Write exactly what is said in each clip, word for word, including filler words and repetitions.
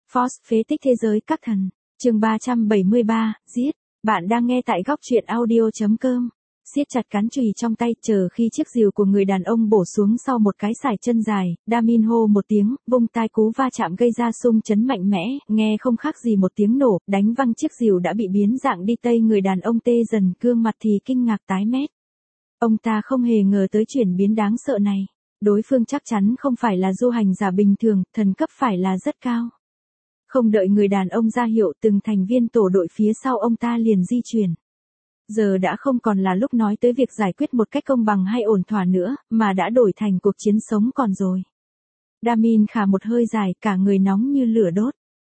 Force phế tích thế giới các thần. Chương ba trăm bảy mươi ba, giết. Bạn đang nghe tại góc truyện audio chấm com. Siết chặt cán chùy trong tay, chờ khi chiếc rìu của người đàn ông bổ xuống sau một cái sải chân dài, Damin hô một tiếng, vung tai cú va chạm gây ra xung chấn mạnh mẽ, nghe không khác gì một tiếng nổ, đánh văng chiếc rìu đã bị biến dạng đi tây người đàn ông tê dần, gương mặt thì kinh ngạc tái mét. Ông ta không hề ngờ tới chuyển biến đáng sợ này. Đối phương chắc chắn không phải là du hành giả bình thường, thần cấp phải là rất cao. Không đợi người đàn ông ra hiệu, từng thành viên tổ đội phía sau ông ta liền di chuyển. Giờ đã không còn là lúc nói tới việc giải quyết một cách công bằng hay ổn thỏa nữa, mà đã đổi thành cuộc chiến sống còn rồi. Damin khà một hơi dài, cả người nóng như lửa đốt.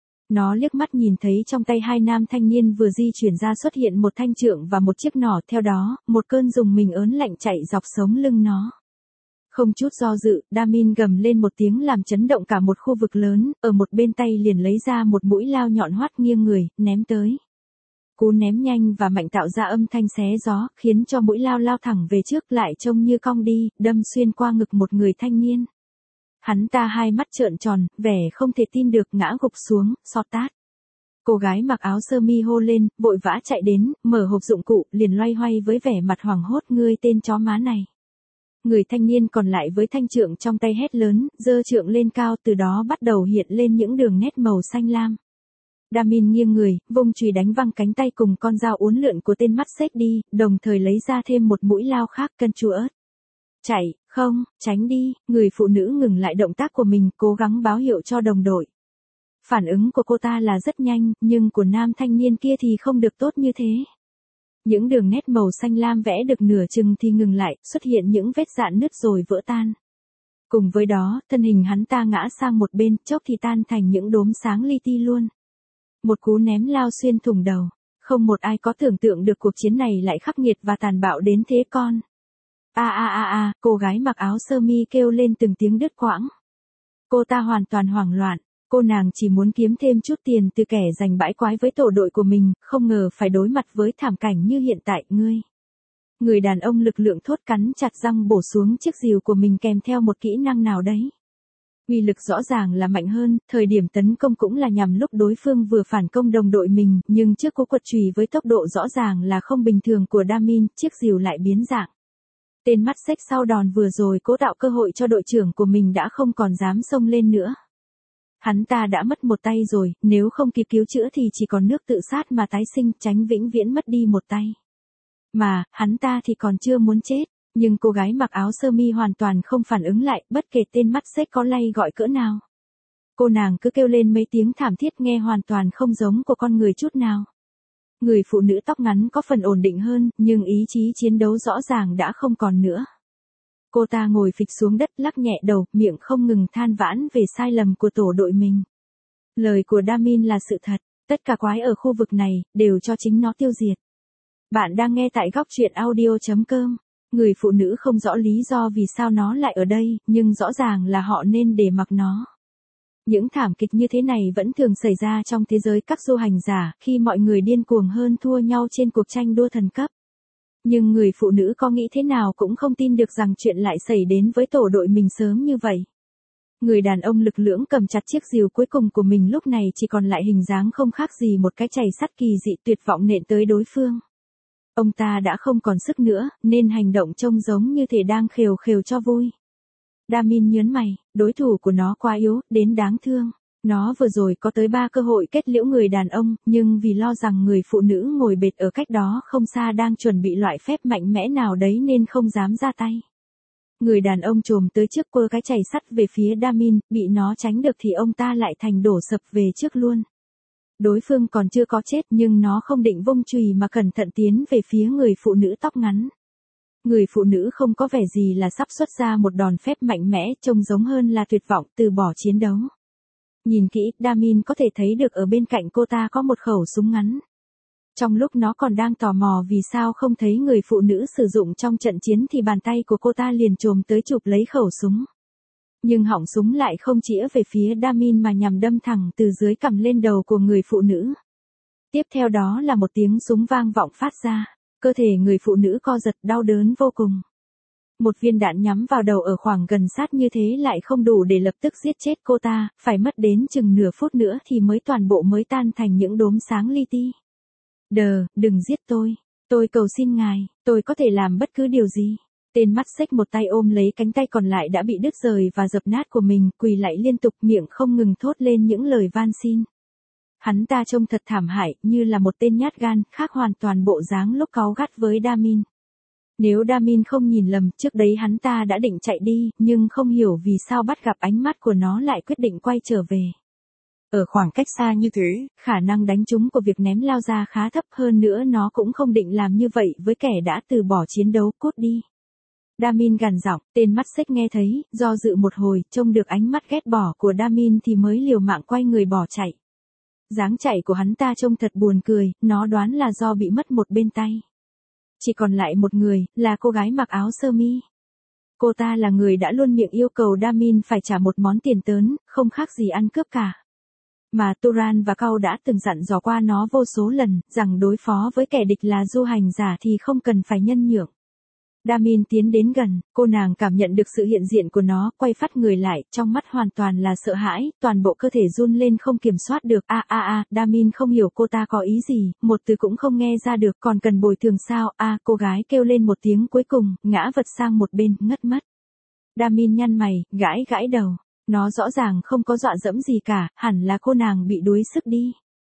Nó liếc mắt nhìn thấy trong tay hai nam thanh niên vừa di chuyển ra xuất hiện một thanh trượng và một chiếc nỏ, theo đó, một cơn rùng mình ớn lạnh chạy dọc sống lưng nó. Không chút do dự, Damin gầm lên một tiếng làm chấn động cả một khu vực lớn, ở một bên tay liền lấy ra một mũi lao nhọn hoắt nghiêng người, ném tới. Cú ném nhanh và mạnh tạo ra âm thanh xé gió, khiến cho mũi lao lao thẳng về trước lại trông như cong đi, đâm xuyên qua ngực một người thanh niên. Hắn ta hai mắt trợn tròn, vẻ không thể tin được ngã gục xuống, xọt tát. Cô gái mặc áo sơ mi hô lên, vội vã chạy đến, mở hộp dụng cụ, liền loay hoay với vẻ mặt hoảng hốt, ngươi tên chó má này. Người thanh niên còn lại với thanh trượng trong tay hét lớn, giơ trượng lên cao, từ đó bắt đầu hiện lên những đường nét màu xanh lam. Damin nghiêng người, vung chùy đánh văng cánh tay cùng con dao uốn lượn của tên mắt xếch đi, đồng thời lấy ra thêm một mũi lao khác, cân chua ớt. Chạy, không, tránh đi, người phụ nữ ngừng lại động tác của mình, cố gắng báo hiệu cho đồng đội. Phản ứng của cô ta là rất nhanh, nhưng của nam thanh niên kia thì không được tốt như thế. Những đường nét màu xanh lam vẽ được nửa chừng thì ngừng lại, xuất hiện những vết rạn nứt rồi vỡ tan. Cùng với đó, thân hình hắn ta ngã sang một bên, chốc thì tan thành những đốm sáng li ti luôn. Một cú ném lao xuyên thủng đầu. Không một ai có tưởng tượng được cuộc chiến này lại khắc nghiệt và tàn bạo đến thế con. A a a a, cô gái mặc áo sơ mi kêu lên từng tiếng đứt quãng. Cô ta hoàn toàn hoảng loạn. Cô nàng chỉ muốn kiếm thêm chút tiền từ kẻ giành bãi quái với tổ đội của mình, không ngờ phải đối mặt với thảm cảnh như hiện tại. Ngươi. Người đàn ông lực lượng thốt cắn chặt răng bổ xuống chiếc rìu của mình kèm theo một kỹ năng nào đấy. Uy lực rõ ràng là mạnh hơn, thời điểm tấn công cũng là nhằm lúc đối phương vừa phản công đồng đội mình, nhưng trước cú quật chùy với tốc độ rõ ràng là không bình thường của Damin, chiếc rìu lại biến dạng. Tên mắt xếch sau đòn vừa rồi cố tạo cơ hội cho đội trưởng của mình đã không còn dám xông lên nữa. Hắn ta đã mất một tay rồi, nếu không kịp cứu chữa thì chỉ còn nước tự sát mà tái sinh, tránh vĩnh viễn mất đi một tay. Mà, hắn ta thì còn chưa muốn chết, nhưng cô gái mặc áo sơ mi hoàn toàn không phản ứng lại, bất kể tên mắt xếch có lay gọi cỡ nào. Cô nàng cứ kêu lên mấy tiếng thảm thiết nghe hoàn toàn không giống của con người chút nào. Người phụ nữ tóc ngắn có phần ổn định hơn, nhưng ý chí chiến đấu rõ ràng đã không còn nữa. Cô ta ngồi phịch xuống đất lắc nhẹ đầu, miệng không ngừng than vãn về sai lầm của tổ đội mình. Lời của Damin là sự thật, tất cả quái ở khu vực này, đều cho chính nó tiêu diệt. Bạn đang nghe tại góc truyện audio chấm com. Người phụ nữ không rõ lý do vì sao nó lại ở đây, nhưng rõ ràng là họ nên để mặc nó. Những thảm kịch như thế này vẫn thường xảy ra trong thế giới các du hành giả, khi mọi người điên cuồng hơn thua nhau trên cuộc tranh đua thần cấp. Nhưng người phụ nữ có nghĩ thế nào cũng không tin được rằng chuyện lại xảy đến với tổ đội mình sớm như vậy. Người đàn ông lực lưỡng cầm chặt chiếc rìu cuối cùng của mình lúc này chỉ còn lại hình dáng không khác gì một cái chày sắt kỳ dị tuyệt vọng nện tới đối phương. Ông ta đã không còn sức nữa, nên hành động trông giống như thể đang khều khều cho vui. Damin nhớn mày, đối thủ của nó quá yếu, đến đáng thương. Nó vừa rồi có tới ba cơ hội kết liễu người đàn ông, nhưng vì lo rằng người phụ nữ ngồi bệt ở cách đó không xa đang chuẩn bị loại phép mạnh mẽ nào đấy nên không dám ra tay. Người đàn ông trồm tới trước quơ cái chày sắt về phía Damin, bị nó tránh được thì ông ta lại thành đổ sập về trước luôn. Đối phương còn chưa có chết nhưng nó không định vung chùy mà cẩn thận tiến về phía người phụ nữ tóc ngắn. Người phụ nữ không có vẻ gì là sắp xuất ra một đòn phép mạnh mẽ, trông giống hơn là tuyệt vọng từ bỏ chiến đấu. Nhìn kỹ, Damin có thể thấy được ở bên cạnh cô ta có một khẩu súng ngắn. Trong lúc nó còn đang tò mò vì sao không thấy người phụ nữ sử dụng trong trận chiến thì bàn tay của cô ta liền chồm tới chụp lấy khẩu súng. Nhưng họng súng lại không chĩa về phía Damin mà nhằm đâm thẳng từ dưới cằm lên đầu của người phụ nữ. Tiếp theo đó là một tiếng súng vang vọng phát ra, cơ thể người phụ nữ co giật đau đớn vô cùng. Một viên đạn nhắm vào đầu ở khoảng gần sát như thế lại không đủ để lập tức giết chết cô ta, phải mất đến chừng nửa phút nữa thì mới toàn bộ mới tan thành những đốm sáng li ti. Đờ, đừng giết tôi. Tôi cầu xin ngài, tôi có thể làm bất cứ điều gì. Tên mắt xích một tay ôm lấy cánh tay còn lại đã bị đứt rời và dập nát của mình, quỳ lại liên tục, miệng không ngừng thốt lên những lời van xin. Hắn ta trông thật thảm hại, như là một tên nhát gan, khác hoàn toàn bộ dáng lúc cáu gắt với Damin. Nếu Damin không nhìn lầm, trước đấy hắn ta đã định chạy đi, nhưng không hiểu vì sao bắt gặp ánh mắt của nó lại quyết định quay trở về. Ở khoảng cách xa như thế, khả năng đánh trúng của việc ném lao ra khá thấp, hơn nữa nó cũng không định làm như vậy với kẻ đã từ bỏ chiến đấu, cút đi. Damin gằn giọng, tên mắt xích nghe thấy, do dự một hồi, trông được ánh mắt ghét bỏ của Damin thì mới liều mạng quay người bỏ chạy. Dáng chạy của hắn ta trông thật buồn cười, nó đoán là do bị mất một bên tay. Chỉ còn lại một người, là cô gái mặc áo sơ mi. Cô ta là người đã luôn miệng yêu cầu Damin phải trả một món tiền tớn, không khác gì ăn cướp cả. Mà Turan và Cao đã từng dặn dò qua nó vô số lần, rằng đối phó với kẻ địch là du hành giả thì không cần phải nhân nhượng. Damin tiến đến gần, cô nàng cảm nhận được sự hiện diện của nó, quay phát người lại, trong mắt hoàn toàn là sợ hãi, toàn bộ cơ thể run lên không kiểm soát được. A a a, Damin không hiểu cô ta có ý gì, một từ cũng không nghe ra được, còn cần bồi thường sao? A, à, cô gái kêu lên một tiếng cuối cùng, ngã vật sang một bên, ngất mất. Damin nhăn mày, gãi gãi đầu, nó rõ ràng không có dọa dẫm gì cả, hẳn là cô nàng bị đuối sức đi.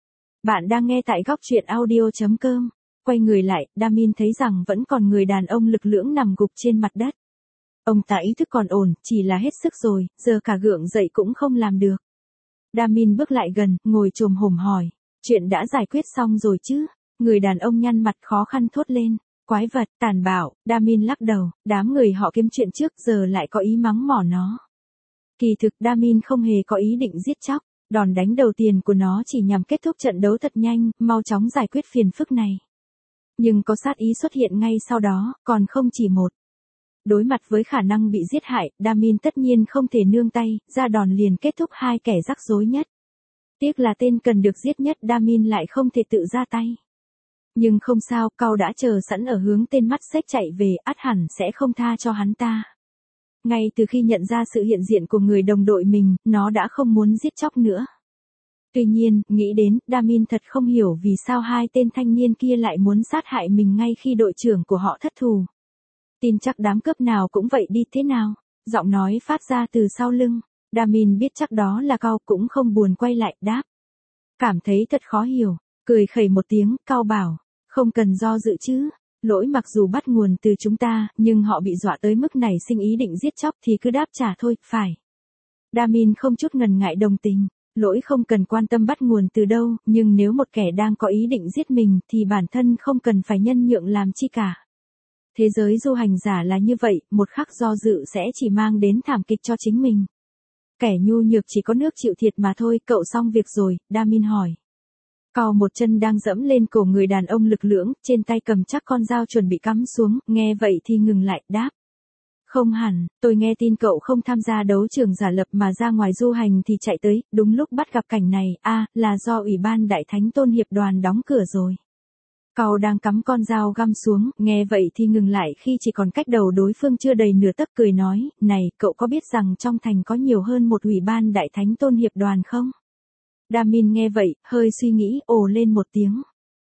Bạn đang nghe tại góc truyện audio chấm com. Quay người lại, Damin thấy rằng vẫn còn người đàn ông lực lưỡng nằm gục trên mặt đất. Ông ta ý thức còn ổn, chỉ là hết sức rồi, giờ cả gượng dậy cũng không làm được. Damin bước lại gần, ngồi chồm hổm hỏi, chuyện đã giải quyết xong rồi chứ? Người đàn ông nhăn mặt khó khăn thốt lên, quái vật, tàn bạo. Damin lắc đầu, đám người họ kiếm chuyện trước giờ lại có ý mắng mỏ nó. Kỳ thực Damin không hề có ý định giết chóc, đòn đánh đầu tiên của nó chỉ nhằm kết thúc trận đấu thật nhanh, mau chóng giải quyết phiền phức này. Nhưng có sát ý xuất hiện ngay sau đó, còn không chỉ một. Đối mặt với khả năng bị giết hại, Damin tất nhiên không thể nương tay, ra đòn liền kết thúc hai kẻ rắc rối nhất. Tiếc là tên cần được giết nhất Damin lại không thể tự ra tay. Nhưng không sao, Cao đã chờ sẵn ở hướng tên mắt xếch chạy về, ắt hẳn sẽ không tha cho hắn ta. Ngay từ khi nhận ra sự hiện diện của người đồng đội mình, nó đã không muốn giết chóc nữa. Tuy nhiên, nghĩ đến, Damin thật không hiểu vì sao hai tên thanh niên kia lại muốn sát hại mình ngay khi đội trưởng của họ thất thù. Tin chắc đám cướp nào cũng vậy đi thế nào? Giọng nói phát ra từ sau lưng. Damin biết chắc đó là Cao, cũng không buồn quay lại, đáp. Cảm thấy thật khó hiểu, cười khẩy một tiếng, Cao bảo, không cần do dự chứ. Lỗi mặc dù bắt nguồn từ chúng ta, nhưng họ bị dọa tới mức nảy sinh ý định giết chóc thì cứ đáp trả thôi, phải. Damin không chút ngần ngại đồng tình. Lỗi không cần quan tâm bắt nguồn từ đâu, nhưng nếu một kẻ đang có ý định giết mình thì bản thân không cần phải nhân nhượng làm chi cả. Thế giới du hành giả là như vậy, một khắc do dự sẽ chỉ mang đến thảm kịch cho chính mình. Kẻ nhu nhược chỉ có nước chịu thiệt mà thôi, cậu xong việc rồi, Damin hỏi. Cao một chân đang dẫm lên cổ người đàn ông lực lưỡng, trên tay cầm chắc con dao chuẩn bị cắm xuống, nghe vậy thì ngừng lại, đáp. Không hẳn, tôi nghe tin cậu không tham gia đấu trường giả lập mà ra ngoài du hành thì chạy tới, đúng lúc bắt gặp cảnh này, a à, là do Ủy ban Đại Thánh Tôn Hiệp đoàn đóng cửa rồi. Cao đang cắm con dao găm xuống, nghe vậy thì ngừng lại khi chỉ còn cách đầu đối phương chưa đầy nửa tấc, cười nói, này, cậu có biết rằng trong thành có nhiều hơn một Ủy ban Đại Thánh Tôn Hiệp đoàn không? Damin nghe vậy, hơi suy nghĩ, ồ lên một tiếng.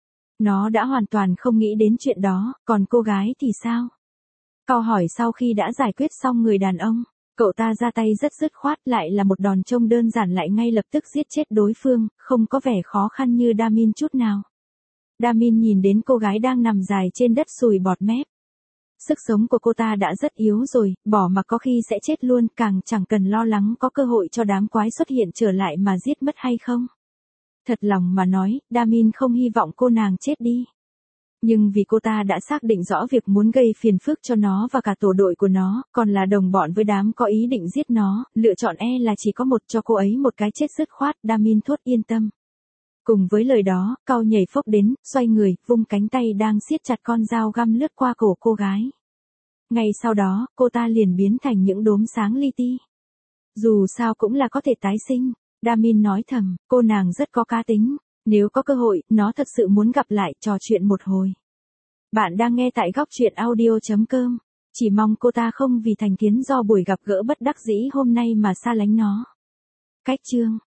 Nó đã hoàn toàn không nghĩ đến chuyện đó, còn cô gái thì sao? Cao hỏi sau khi đã giải quyết xong người đàn ông, cậu ta ra tay rất dứt khoát, lại là một đòn trông đơn giản lại ngay lập tức giết chết đối phương, không có vẻ khó khăn như Damin chút nào. Damin nhìn đến cô gái đang nằm dài trên đất sùi bọt mép. Sức sống của cô ta đã rất yếu rồi, bỏ mặc có khi sẽ chết luôn, càng chẳng cần lo lắng có cơ hội cho đám quái xuất hiện trở lại mà giết mất hay không. Thật lòng mà nói, Damin không hy vọng cô nàng chết đi. Nhưng vì cô ta đã xác định rõ việc muốn gây phiền phức cho nó và cả tổ đội của nó, còn là đồng bọn với đám có ý định giết nó, lựa chọn e là chỉ có một, cho cô ấy một cái chết dứt khoát, Damin thốt yên tâm. Cùng với lời đó, Cao nhảy phốc đến, xoay người, vung cánh tay đang siết chặt con dao găm lướt qua cổ cô gái. Ngay sau đó, cô ta liền biến thành những đốm sáng li ti. Dù sao cũng là có thể tái sinh, Damin nói thầm, cô nàng rất có cá tính. Nếu có cơ hội, nó thật sự muốn gặp lại, trò chuyện một hồi. Bạn đang nghe tại góc truyện audio chấm com. Chỉ mong cô ta không vì thành kiến do buổi gặp gỡ bất đắc dĩ hôm nay mà xa lánh nó. Cách chương